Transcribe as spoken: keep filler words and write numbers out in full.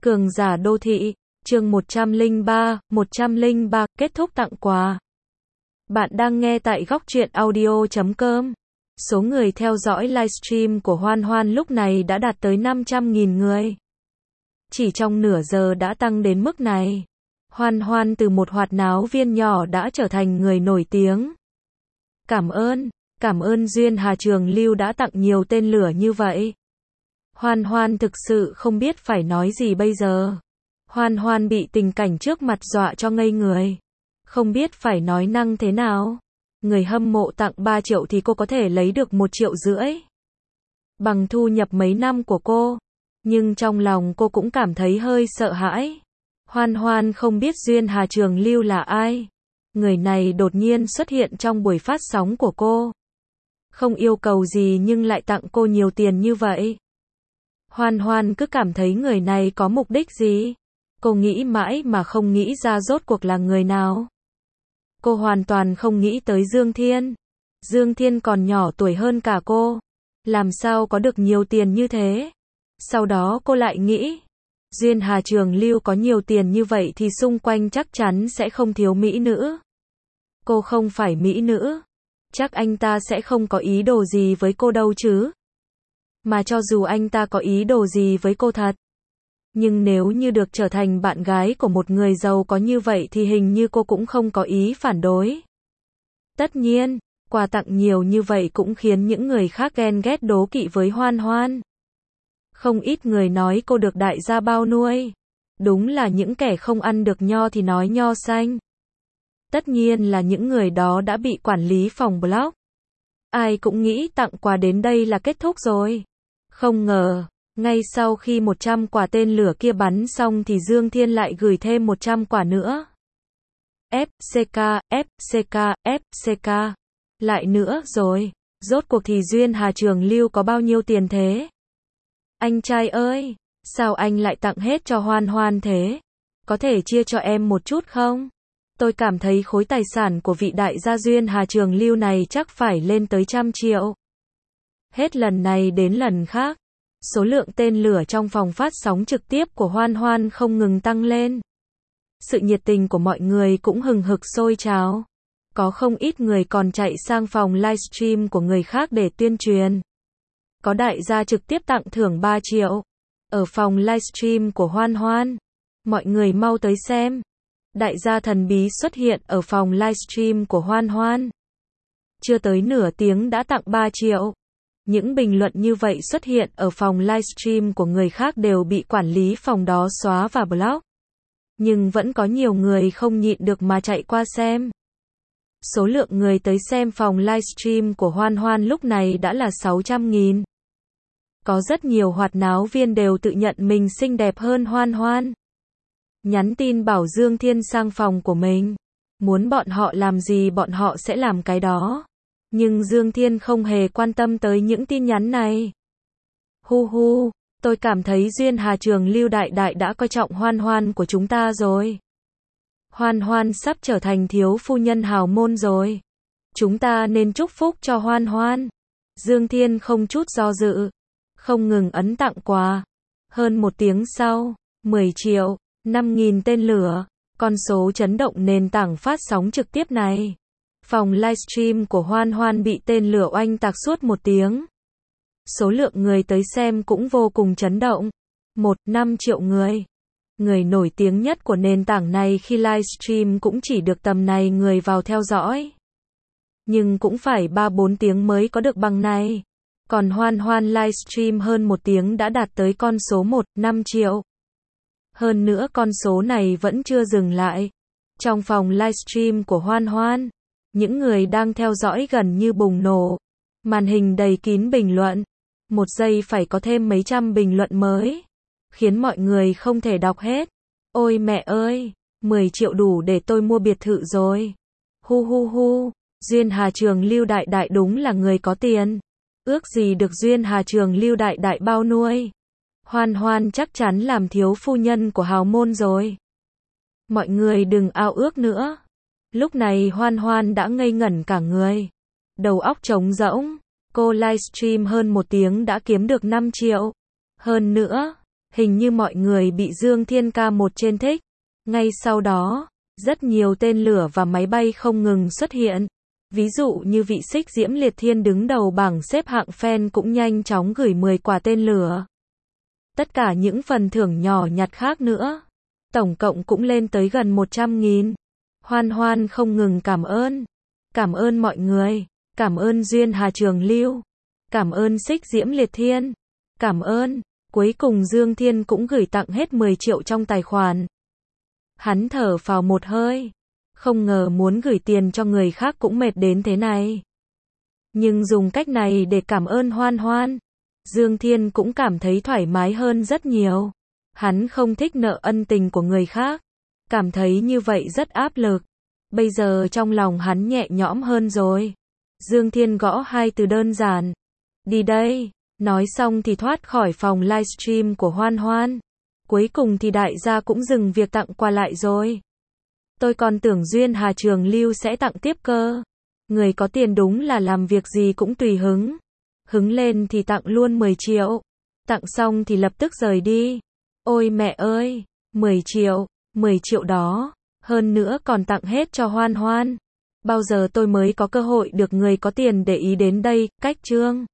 Cường giả đô thị, chương một trăm lẻ ba, một trăm lẻ ba, kết thúc tặng quà. Bạn đang nghe tại góc truyện audio chấm com. Số người theo dõi livestream của Hoan Hoan lúc này đã đạt tới năm trăm nghìn người. Chỉ trong nửa giờ đã tăng đến mức này. Hoan Hoan từ một hoạt náo viên nhỏ đã trở thành người nổi tiếng. Cảm ơn, cảm ơn Duyên Hà Trường Lưu đã tặng nhiều tên lửa như vậy. Hoan Hoan thực sự không biết phải nói gì bây giờ. Hoan Hoan bị tình cảnh trước mặt dọa cho ngây người. Không biết phải nói năng thế nào. Người hâm mộ tặng ba triệu thì cô có thể lấy được một triệu rưỡi. Bằng thu nhập mấy năm của cô. Nhưng trong lòng cô cũng cảm thấy hơi sợ hãi. Hoan Hoan không biết Duyên Hà Trường Lưu là ai. Người này đột nhiên xuất hiện trong buổi phát sóng của cô. Không yêu cầu gì nhưng lại tặng cô nhiều tiền như vậy. Hoan Hoan cứ cảm thấy người này có mục đích gì. Cô nghĩ mãi mà không nghĩ ra rốt cuộc là người nào. Cô hoàn toàn không nghĩ tới Dương Thiên. Dương Thiên còn nhỏ tuổi hơn cả cô. Làm sao có được nhiều tiền như thế? Sau đó cô lại nghĩ, Duyên Hà Trường Lưu có nhiều tiền như vậy thì xung quanh chắc chắn sẽ không thiếu mỹ nữ. Cô không phải mỹ nữ. Chắc anh ta sẽ không có ý đồ gì với cô đâu chứ. Mà cho dù anh ta có ý đồ gì với cô thật. Nhưng nếu như được trở thành bạn gái của một người giàu có như vậy thì hình như cô cũng không có ý phản đối. Tất nhiên, quà tặng nhiều như vậy cũng khiến những người khác ghen ghét đố kỵ với Hoan Hoan. Không ít người nói cô được đại gia bao nuôi. Đúng là những kẻ không ăn được nho thì nói nho xanh. Tất nhiên là những người đó đã bị quản lý phòng block. Ai cũng nghĩ tặng quà đến đây là kết thúc rồi. Không ngờ, ngay sau khi một trăm quả tên lửa kia bắn xong thì Dương Thiên lại gửi thêm một trăm quả nữa. ép xê ca, ép xê ca, ép xê ca. Lại nữa rồi. Rốt cuộc thì Duyên Hà Trường Lưu có bao nhiêu tiền thế? Anh trai ơi, sao anh lại tặng hết cho Hoan Hoan thế? Có thể chia cho em một chút không? Tôi cảm thấy khối tài sản của vị đại gia Duyên Hà Trường Lưu này chắc phải lên tới trăm triệu. Hết lần này đến lần khác, số lượng tên lửa trong phòng phát sóng trực tiếp của Hoan Hoan không ngừng tăng lên. Sự nhiệt tình của mọi người cũng hừng hực sôi trào. Có không ít người còn chạy sang phòng livestream của người khác để tuyên truyền. Có đại gia trực tiếp tặng thưởng ba triệu. Ở phòng livestream của Hoan Hoan. Mọi người mau tới xem. Đại gia thần bí xuất hiện ở phòng livestream của Hoan Hoan. Chưa tới nửa tiếng đã tặng ba triệu. Những bình luận như vậy xuất hiện ở phòng livestream của người khác đều bị quản lý phòng đó xóa và block. Nhưng vẫn có nhiều người không nhịn được mà chạy qua xem. Số lượng người tới xem phòng livestream của Hoan Hoan lúc này đã là sáu trăm nghìn. Có rất nhiều hoạt náo viên đều tự nhận mình xinh đẹp hơn Hoan Hoan. Nhắn tin bảo Dương Thiên sang phòng của mình. Muốn bọn họ làm gì bọn họ sẽ làm cái đó. Nhưng Dương Thiên không hề quan tâm tới những tin nhắn này. Hu hu, tôi cảm thấy Duyên Hà Trường Lưu đại đại đã coi trọng Hoan Hoan của chúng ta rồi. Hoan Hoan sắp trở thành thiếu phu nhân hào môn rồi. Chúng ta nên chúc phúc cho Hoan Hoan. Dương Thiên không chút do dự. Không ngừng ấn tặng quà. Hơn một tiếng sau, mười triệu, năm nghìn tên lửa. Con số chấn động nền tảng phát sóng trực tiếp này. Phòng livestream của Hoan Hoan bị tên lửa oanh tạc suốt một tiếng. Số lượng người tới xem cũng vô cùng chấn động. Một, năm triệu người. Người nổi tiếng nhất của nền tảng này khi livestream cũng chỉ được tầm này người vào theo dõi. Nhưng cũng phải ba bốn tiếng mới có được bằng này. Còn Hoan Hoan livestream hơn một tiếng đã đạt tới con số một, năm triệu. Hơn nữa con số này vẫn chưa dừng lại. Trong phòng livestream của Hoan Hoan, những người đang theo dõi gần như bùng nổ. Màn hình đầy kín bình luận. Một giây phải có thêm mấy trăm bình luận mới. Khiến mọi người không thể đọc hết. Ôi mẹ ơi, mười triệu đủ để tôi mua biệt thự rồi. Hu hu hu, Duyên Hà Trường Lưu đại đại đúng là người có tiền. Ước gì được Duyên Hà Trường Lưu đại đại bao nuôi. Hoan Hoan chắc chắn làm thiếu phu nhân của hào môn rồi. Mọi người đừng ao ước nữa. Lúc này Hoan Hoan đã ngây ngẩn cả người. Đầu óc trống rỗng. Cô livestream hơn một tiếng đã kiếm được năm triệu. Hơn nữa, Hình như mọi người bị Dương Thiên ca một trên thích. Ngay sau đó, rất nhiều tên lửa và máy bay không ngừng xuất hiện. Ví dụ như vị Xích Diễm Liệt Thiên đứng đầu bảng xếp hạng fan cũng nhanh chóng gửi mười quả tên lửa. Tất cả những phần thưởng nhỏ nhặt khác nữa. Tổng cộng cũng lên tới gần một trăm nghìn. Hoan Hoan không ngừng cảm ơn. Cảm ơn mọi người. Cảm ơn Duyên Hà Trường Lưu. Cảm ơn Xích Diễm Liệt Thiên. Cảm ơn. Cuối cùng Dương Thiên cũng gửi tặng hết mười triệu trong tài khoản. Hắn thở phào một hơi. Không ngờ muốn gửi tiền cho người khác cũng mệt đến thế này. Nhưng dùng cách này để cảm ơn Hoan Hoan, Dương Thiên cũng cảm thấy thoải mái hơn rất nhiều. Hắn không thích nợ ân tình của người khác. Cảm thấy như vậy rất áp lực. Bây giờ trong lòng hắn nhẹ nhõm hơn rồi. Dương Thiên gõ hai từ đơn giản. Đi đây. Nói xong thì thoát khỏi phòng livestream của Hoan Hoan. Cuối cùng thì đại gia cũng dừng việc tặng quà lại rồi. Tôi còn tưởng Duyên Hà Trường Lưu sẽ tặng tiếp cơ. Người có tiền đúng là làm việc gì cũng tùy hứng. Hứng lên thì tặng luôn mười triệu. Tặng xong thì lập tức rời đi. Ôi mẹ ơi, mười triệu, mười triệu đó. Hơn nữa còn tặng hết cho Hoan Hoan. Bao giờ tôi mới có cơ hội được người có tiền để ý đến đây, cách chương.